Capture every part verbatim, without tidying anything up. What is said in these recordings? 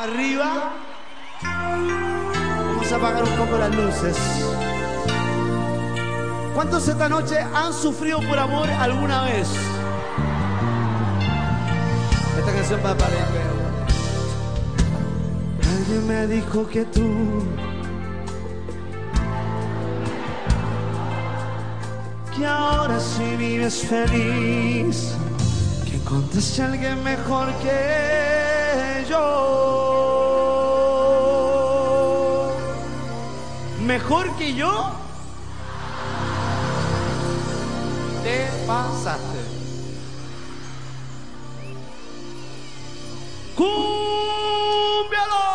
arriba. Vamos a apagar un poco las luces. ¿Cuántos esta noche han sufrido por amor alguna vez? Esta canción va para el perro. Alguien me dijo que tú, que ahora sí vives feliz, que encontraste a alguien mejor que yo. ¿Mejor que yo? Te pasaste. ¡Cúmbialo!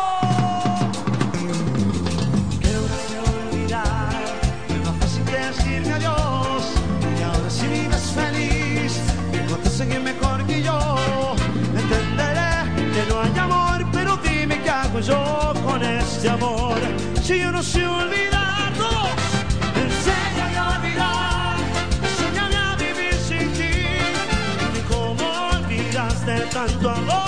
Quiero olvidar, es más fácil que decirme adiós. Y ahora si vives feliz, que encontraste a alguien mejor que yo. Entenderé que no hay amor, pero dime qué hago yo con este amor. Si yo no sé olvidarlo, enséñame a olvidar, enséñame a vivir sin ti. Dime cómo olvidaste tanto amor.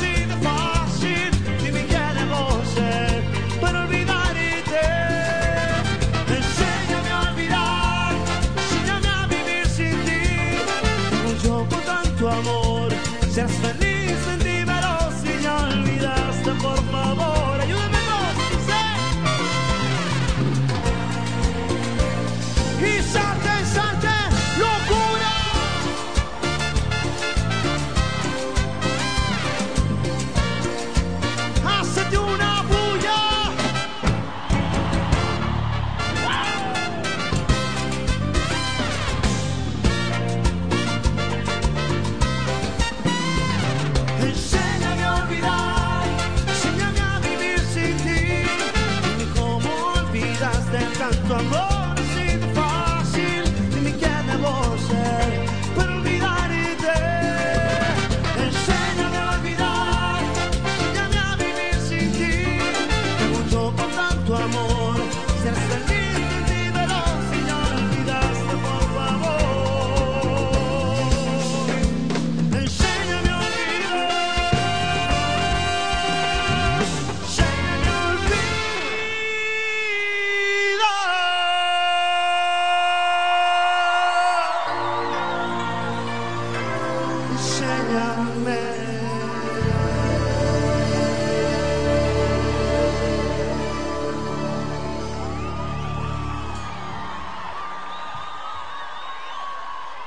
Seas feliz, sentímelo si ya olvidaste, por favor, ayúdame vos, sí. Y salte, salte, locura. Hácete una bulla. Enséñame a olvidar, enséñame a vivir sin ti. Dime cómo olvidaste tanto amor, así de fácil. Dime qué debo hacer para olvidarte. Enséñame a olvidar, enséñame a vivir sin ti. Te mucho con tanto amor, serás feliz, dímelo si ya olvidaste, por favor. Enséñame a Enséñame.